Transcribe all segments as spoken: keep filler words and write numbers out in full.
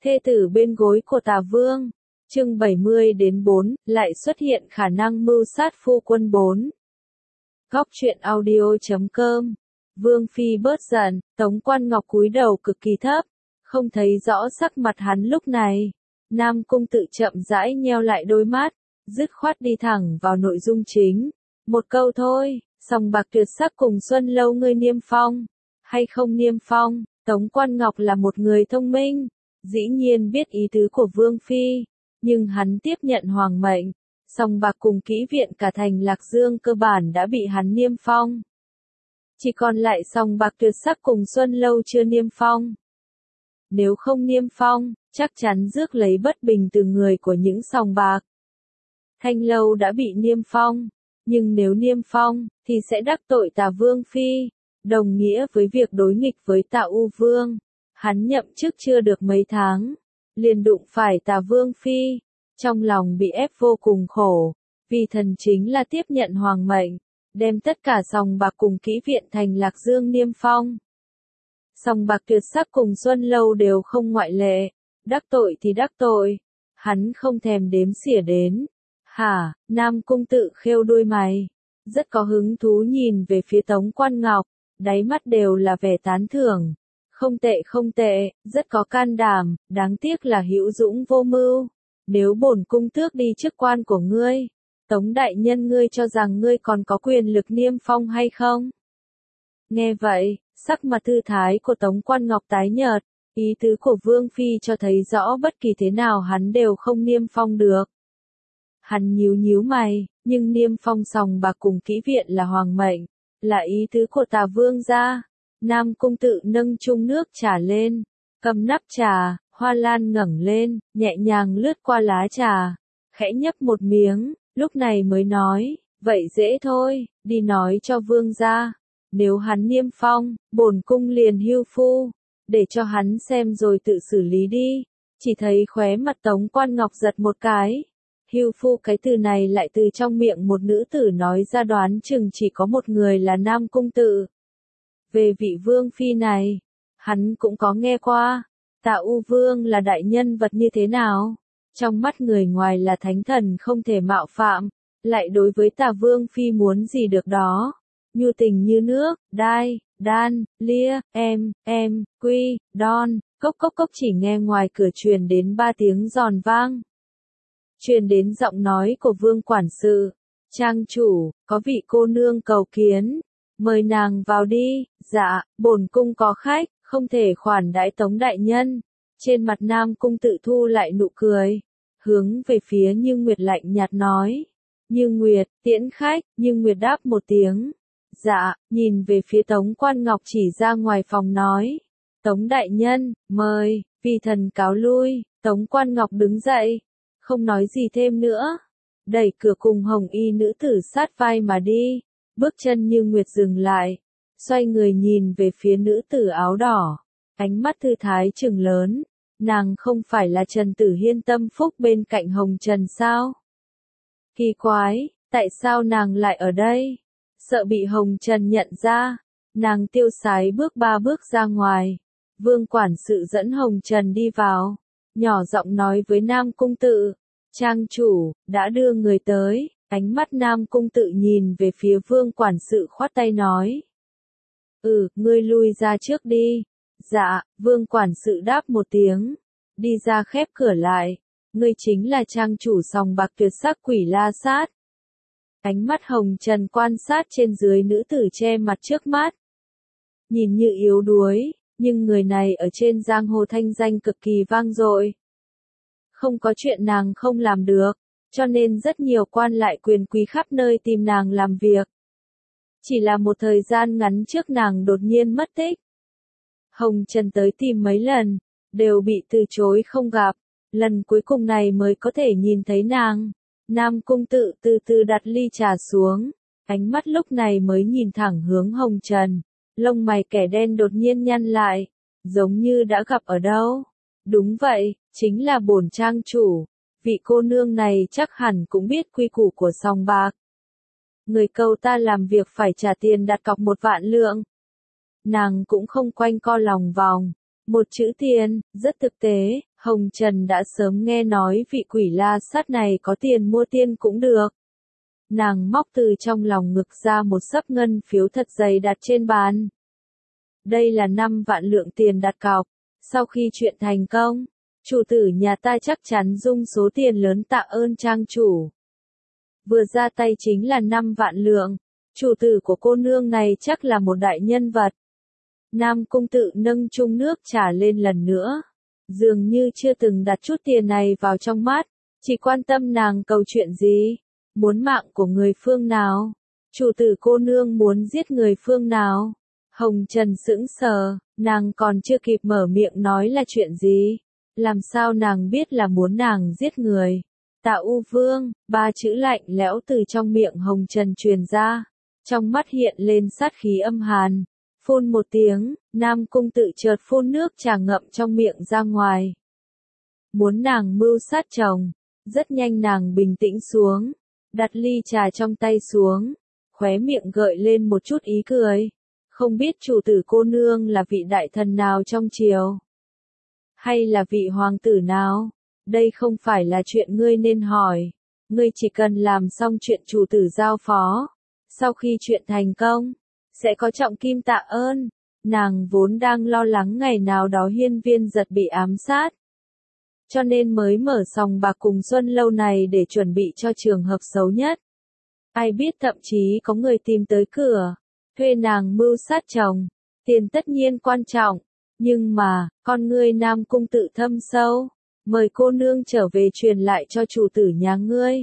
Thê tử bên gối của Tà Vương. Chương bảy mươi đến bốn, lại xuất hiện khả năng mưu sát phu quân bốn. Góc truyện audio chấm com. Vương Phi bớt giận, Tống Quan Ngọc cúi đầu cực kỳ thấp, không thấy rõ sắc mặt hắn lúc này. Nam Cung Tự chậm rãi nheo lại đôi mắt, dứt khoát đi thẳng vào nội dung chính. Một câu thôi, sòng bạc tuyệt sắc cùng Xuân Lâu ngươi niêm phong, hay không niêm phong. Tống Quan Ngọc là một người thông minh, dĩ nhiên biết ý tứ của Vương Phi, nhưng hắn tiếp nhận hoàng mệnh, sòng bạc cùng kỹ viện cả thành Lạc Dương cơ bản đã bị hắn niêm phong. Chỉ còn lại sòng bạc tuyệt sắc cùng Xuân Lâu chưa niêm phong. Nếu không niêm phong, chắc chắn rước lấy bất bình từ người của những sòng bạc. Thanh Lâu đã bị niêm phong, nhưng nếu niêm phong, thì sẽ đắc tội Tà Vương Phi, đồng nghĩa với việc đối nghịch với Tà U Vương. Hắn nhậm chức chưa được mấy tháng, liền đụng phải Tà Vương Phi, trong lòng bị ép vô cùng khổ, vì thần chính là tiếp nhận hoàng mệnh, đem tất cả sòng bạc cùng kỹ viện thành Lạc Dương niêm phong. Sòng bạc tuyệt sắc cùng Xuân Lâu đều không ngoại lệ, đắc tội thì đắc tội, hắn không thèm đếm xỉa đến. Hả, Nam Cung Tự khêu đuôi mày, rất có hứng thú nhìn về phía Tống Quan Ngọc, đáy mắt đều là vẻ tán thưởng. Không tệ không tệ, rất có can đảm, đáng tiếc là hữu dũng vô mưu. Nếu bổn cung tước đi chức quan của ngươi, Tống đại nhân ngươi cho rằng ngươi còn có quyền lực niêm phong hay không? Nghe vậy, sắc mặt thư thái của Tống Quan Ngọc tái nhợt, ý tứ của Vương Phi cho thấy rõ bất kỳ thế nào hắn đều không niêm phong được. Hắn nhíu nhíu mày, nhưng niêm phong sòng bạc cùng kỹ viện là hoàng mệnh, là ý tứ của Tà Vương gia. Nam Cung Tự nâng chung nước trà lên, cầm nắp trà, Hoa Lan ngẩng lên, nhẹ nhàng lướt qua lá trà, khẽ nhấp một miếng, lúc này mới nói, vậy dễ thôi, đi nói cho Vương gia, nếu hắn niêm phong, bổn cung liền hưu phu, để cho hắn xem rồi tự xử lý đi. Chỉ thấy khóe mặt Tống Quan Ngọc giật một cái, hưu phu cái từ này lại từ trong miệng một nữ tử nói ra, đoán chừng chỉ có một người là Nam Cung Tự. Về vị Vương Phi này, hắn cũng có nghe qua, Tà U Vương là đại nhân vật như thế nào, trong mắt người ngoài là thánh thần không thể mạo phạm, lại đối với Tà Vương Phi muốn gì được đó, nhu tình như nước, đai, đan, lia, em, em, quy, đon, cốc cốc cốc. Chỉ nghe ngoài cửa truyền đến ba tiếng giòn vang, truyền đến giọng nói của Vương quản sự, trang chủ, có vị cô nương cầu kiến. Mời nàng vào đi. Dạ, bổn cung có khách, không thể khoản đãi Tống đại nhân. Trên mặt Nam Cung Tự thu lại nụ cười, hướng về phía Như Nguyệt lạnh nhạt nói. Như Nguyệt, tiễn khách. Như Nguyệt đáp một tiếng. Dạ, nhìn về phía Tống Quan Ngọc chỉ ra ngoài phòng nói. Tống đại nhân, mời, vì thần cáo lui. Tống Quan Ngọc đứng dậy, không nói gì thêm nữa, đẩy cửa cùng hồng y nữ tử sát vai mà đi. Bước chân Như Nguyệt dừng lại, xoay người nhìn về phía nữ tử áo đỏ, ánh mắt thư thái trừng lớn, nàng không phải là Trần Tử Hiên tâm phúc bên cạnh Hồng Trần sao? Kỳ quái, tại sao nàng lại ở đây? Sợ bị Hồng Trần nhận ra, nàng tiêu sái bước ba bước ra ngoài. Vương quản sự dẫn Hồng Trần đi vào, nhỏ giọng nói với Nam Cung Tự, trang chủ, đã đưa người tới. Ánh mắt Nam Cung Tự nhìn về phía Vương quản sự khoát tay nói. Ừ, ngươi lui ra trước đi. Dạ, Vương quản sự đáp một tiếng, đi ra khép cửa lại. Ngươi chính là trang chủ sòng bạc tuyệt sắc Quỷ La Sát. Ánh mắt Hồng Trần quan sát trên dưới nữ tử che mặt trước mắt. Nhìn như yếu đuối, nhưng người này ở trên giang hồ thanh danh cực kỳ vang dội. Không có chuyện nàng không làm được, cho nên rất nhiều quan lại quyền quý khắp nơi tìm nàng làm việc. Chỉ là một thời gian ngắn trước nàng đột nhiên mất tích. Hồng Trần tới tìm mấy lần, đều bị từ chối không gặp, lần cuối cùng này mới có thể nhìn thấy nàng. Nam Cung Tự từ từ đặt ly trà xuống, ánh mắt lúc này mới nhìn thẳng hướng Hồng Trần, lông mày kẻ đen đột nhiên nhăn lại, giống như đã gặp ở đâu. Đúng vậy, chính là bổn trang chủ. Vị cô nương này chắc hẳn cũng biết quy củ của sòng bạc. Người câu ta làm việc phải trả tiền đặt cọc một vạn lượng. Nàng cũng không quanh co lòng vòng, một chữ tiền, rất thực tế. Hồng Trần đã sớm nghe nói vị quỷ la sát này có tiền mua tiên cũng được. Nàng móc từ trong lòng ngực ra một xấp ngân phiếu thật dày đặt trên bàn. Đây là năm vạn lượng tiền đặt cọc. Sau khi chuyện thành công, chủ tử nhà ta chắc chắn dung số tiền lớn tạ ơn trang chủ. Vừa ra tay chính là năm vạn lượng. Chủ tử của cô nương này chắc là một đại nhân vật. Nam Cung Tự nâng chung nước trà lên lần nữa. Dường như chưa từng đặt chút tiền này vào trong mắt. Chỉ quan tâm nàng cầu chuyện gì. Muốn mạng của người phương nào? Chủ tử cô nương muốn giết người phương nào? Hồng Trần sững sờ, nàng còn chưa kịp mở miệng nói là chuyện gì. Làm sao nàng biết là muốn nàng giết người? Tạ U Vương, ba chữ lạnh lẽo từ trong miệng Hồng Trần truyền ra. Trong mắt hiện lên sát khí âm hàn. Phun một tiếng, Nam Cung Tự chợt phun nước trà ngậm trong miệng ra ngoài. Muốn nàng mưu sát chồng. Rất nhanh nàng bình tĩnh xuống. Đặt ly trà trong tay xuống. Khóe miệng gợi lên một chút ý cười. Không biết chủ tử cô nương là vị đại thần nào trong triều? Hay là vị hoàng tử nào? Đây không phải là chuyện ngươi nên hỏi. Ngươi chỉ cần làm xong chuyện chủ tử giao phó. Sau khi chuyện thành công, sẽ có trọng kim tạ ơn. Nàng vốn đang lo lắng ngày nào đó Hiên Viên Giật bị ám sát. Cho nên mới mở sòng bạc cùng Xuân Lâu này để chuẩn bị cho trường hợp xấu nhất. Ai biết thậm chí có người tìm tới cửa. Thuê nàng mưu sát chồng. Tiền tất nhiên quan trọng. Nhưng mà, con ngươi Nam Cung Tự thâm sâu. Mời cô nương trở về truyền lại cho chủ tử nhà ngươi.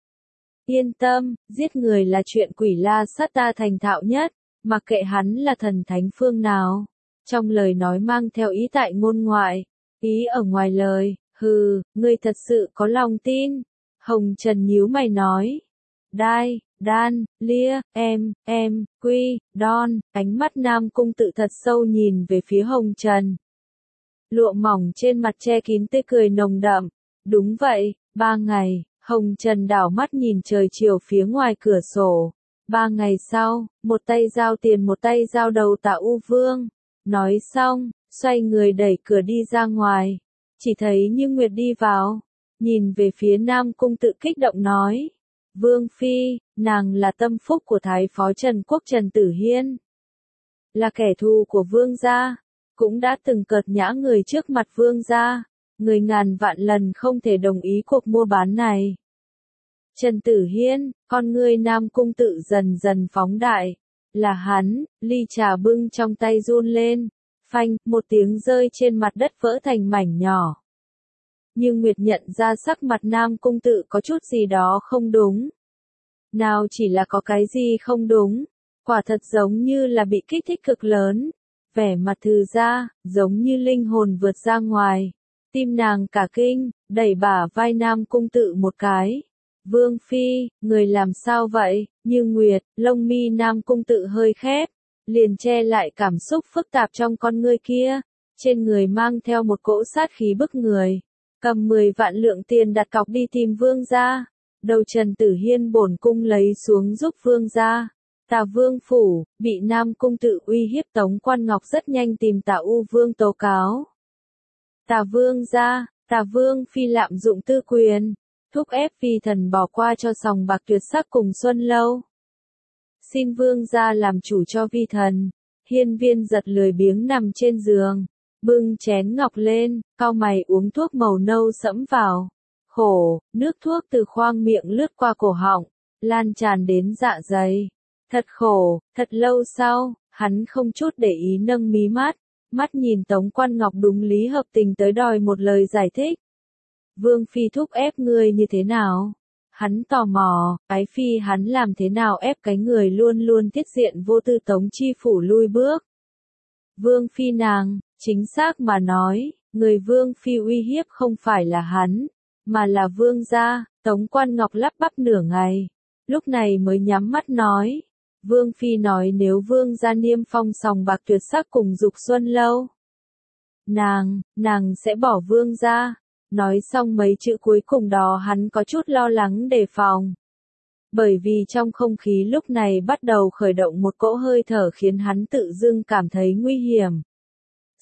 Yên tâm, giết người là chuyện quỷ la sát ta thành thạo nhất. Mặc kệ hắn là thần thánh phương nào. Trong lời nói mang theo ý tại ngôn ngoại. Ý ở ngoài lời. Hừ, ngươi thật sự có lòng tin. Hồng Trần nhíu mày nói. Đai, đan, lia, em, em, quy, đon. Ánh mắt Nam Cung Tự thật sâu nhìn về phía Hồng Trần. Lụa mỏng trên mặt che kín tươi cười nồng đậm. Đúng vậy, ba ngày. Hồng Trần đảo mắt nhìn trời chiều phía ngoài cửa sổ. Ba ngày sau, một tay giao tiền một tay giao đầu Tạ U Vương. Nói xong, xoay người đẩy cửa đi ra ngoài. Chỉ thấy Như Nguyệt đi vào. Nhìn về phía Nam Cung Tự kích động nói. Vương Phi, nàng là tâm phúc của Thái Phó Trần Quốc Trần Tử Hiên. Là kẻ thù của Vương gia. Cũng đã từng cợt nhã người trước mặt Vương gia. Người ngàn vạn lần không thể đồng ý cuộc mua bán này. Trần Tử Hiên, con ngươi Nam Cung Tự dần dần phóng đại. Là hắn, ly trà bưng trong tay run lên. Phanh, một tiếng rơi trên mặt đất vỡ thành mảnh nhỏ. Nhưng Nguyệt nhận ra sắc mặt Nam Cung Tự có chút gì đó không đúng. Nào chỉ là có cái gì không đúng. Quả thật giống như là bị kích thích cực lớn. Vẻ mặt Thư ra, giống như linh hồn vượt ra ngoài. Tim nàng cả kinh, đẩy bả vai Nam Cung Tự một cái. Vương Phi, người làm sao vậy? Như Nguyệt, lông mi Nam Cung Tự hơi khép. Liền che lại cảm xúc phức tạp trong con ngươi kia. Trên người mang theo một cỗ sát khí bức người. Cầm mười vạn lượng tiền đặt cọc đi tìm Vương gia. Đầu Trần Tử Hiên bổn cung lấy xuống giúp Vương gia. Tả Vương phủ, bị Nam Cung Tự uy hiếp Tống Quan Ngọc rất nhanh tìm Tả U Vương tố cáo. Tả Vương gia, Tả Vương Phi lạm dụng tư quyền. Thúc ép phi thần bỏ qua cho sòng bạc tuyệt sắc cùng Xuân Lâu. Xin Vương gia làm chủ cho vi thần. Hiên Viên Giật lười biếng nằm trên giường. Bưng chén ngọc lên, cau mày uống thuốc màu nâu sẫm vào. Khổ, nước thuốc từ khoang miệng lướt qua cổ họng, lan tràn đến dạ dày. Thật khổ, thật lâu sau, hắn không chút để ý nâng mí mắt, mắt nhìn Tống Quan Ngọc đúng lý hợp tình tới đòi một lời giải thích. Vương Phi thúc ép ngươi như thế nào? Hắn tò mò, ái phi hắn làm thế nào ép cái người luôn luôn tiết diện vô tư Tống Chi Phủ lui bước? Vương Phi nàng, chính xác mà nói, người Vương Phi uy hiếp không phải là hắn, mà là Vương gia. Tống Quan Ngọc lắp bắp nửa ngày, lúc này mới nhắm mắt nói. Vương Phi nói nếu Vương gia niêm phong sòng bạc tuyệt sắc cùng Dục Xuân Lâu, nàng, nàng sẽ bỏ Vương gia. Nói xong mấy chữ cuối cùng đó hắn có chút lo lắng đề phòng. Bởi vì trong không khí lúc này bắt đầu khởi động một cỗ hơi thở khiến hắn tự dưng cảm thấy nguy hiểm.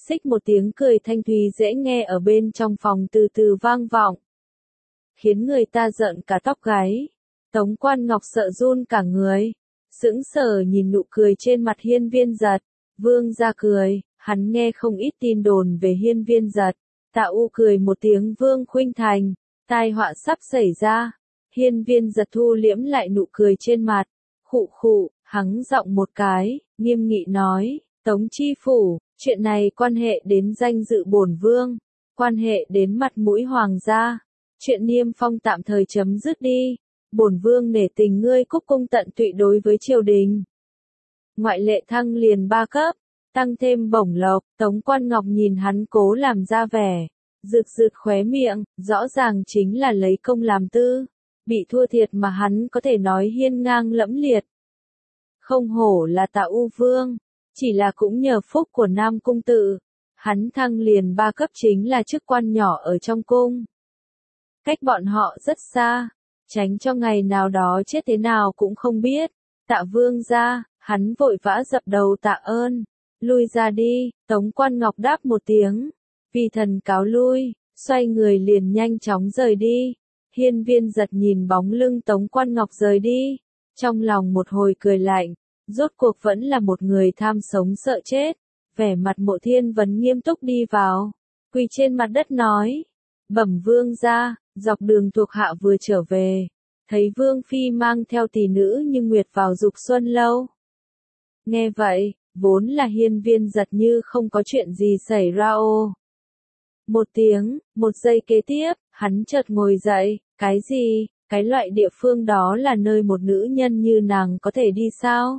Xích một tiếng cười thanh thúy dễ nghe ở bên trong phòng từ từ vang vọng, khiến người ta giận cả tóc gáy. Tống Quan Ngọc sợ run cả người, sững sờ nhìn nụ cười trên mặt Hiên Viên Giật. Vương gia cười, hắn nghe không ít tin đồn về Hiên Viên Giật. Tạ U cười một tiếng, Vương khuynh thành, tai họa sắp xảy ra. Hiên Viên Giật thu liễm lại nụ cười trên mặt, khụ khụ, hắng giọng một cái, nghiêm nghị nói, Tống chi phủ, chuyện này quan hệ đến danh dự bổn vương, quan hệ đến mặt mũi hoàng gia. Chuyện niêm phong tạm thời chấm dứt đi, bổn vương nể tình ngươi cúc cung tận tụy đối với triều đình. Ngoại lệ thăng liền ba cấp, tăng thêm bổng lộc. Tống Quan Ngọc nhìn hắn cố làm ra vẻ, rực rực khóe miệng, rõ ràng chính là lấy công làm tư, bị thua thiệt mà hắn có thể nói hiên ngang lẫm liệt. Không hổ là Tạ U Vương, chỉ là cũng nhờ phúc của Nam Cung Tự, hắn thăng liền ba cấp chính là chức quan nhỏ ở trong cung. Cách bọn họ rất xa, tránh cho ngày nào đó chết thế nào cũng không biết. Tạ Vương gia, hắn vội vã dập đầu tạ ơn, lui ra đi. Tống Quan Ngọc đáp một tiếng, vì thần cáo lui, xoay người liền nhanh chóng rời đi. Hiên Viên Giật nhìn bóng lưng Tống Quan Ngọc rời đi, trong lòng một hồi cười lạnh, rốt cuộc vẫn là một người tham sống sợ chết. Vẻ mặt Mộ Thiên Vấn nghiêm túc đi vào, quỳ trên mặt đất nói, bẩm vương gia, dọc đường thuộc hạ vừa trở về, thấy Vương Phi mang theo tỷ nữ như Nguyệt vào Dục Xuân Lâu. Nghe vậy, vốn là Hiên Viên Giật như không có chuyện gì xảy ra ô. Một tiếng, một giây kế tiếp, hắn chợt ngồi dậy, cái gì, cái loại địa phương đó là nơi một nữ nhân như nàng có thể đi sao?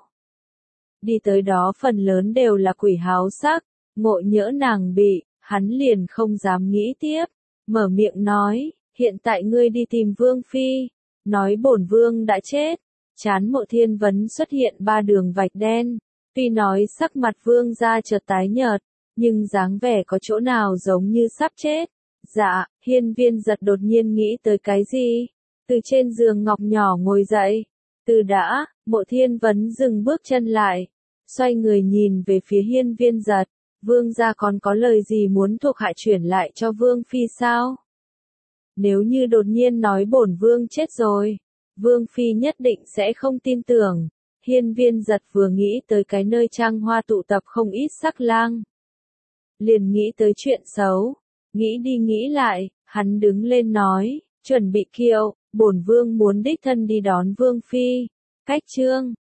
Đi tới đó phần lớn đều là quỷ háo sắc, ngộ nhỡ nàng bị, hắn liền không dám nghĩ tiếp, mở miệng nói, hiện tại ngươi đi tìm Vương Phi, nói bổn vương đã chết. Trán Mộ Thiên Vấn xuất hiện ba đường vạch đen, tuy nói sắc mặt vương gia chợt tái nhợt, nhưng dáng vẻ có chỗ nào giống như sắp chết. Dạ, Hiên Viên Giật đột nhiên nghĩ tới cái gì, từ trên giường ngọc nhỏ ngồi dậy. Từ đã, Mộ Thiên Vấn dừng bước chân lại, xoay người nhìn về phía Hiên Viên Giật, vương gia còn có lời gì muốn thuộc hạ chuyển lại cho Vương Phi sao? Nếu như đột nhiên nói bổn vương chết rồi, Vương Phi nhất định sẽ không tin tưởng. Hiên Viên Giật vừa nghĩ tới cái nơi trăng hoa tụ tập không ít sắc lang, liền nghĩ tới chuyện xấu, nghĩ đi nghĩ lại, hắn đứng lên nói, chuẩn bị kiệu, bổn vương muốn đích thân đi đón Vương Phi. Cách chương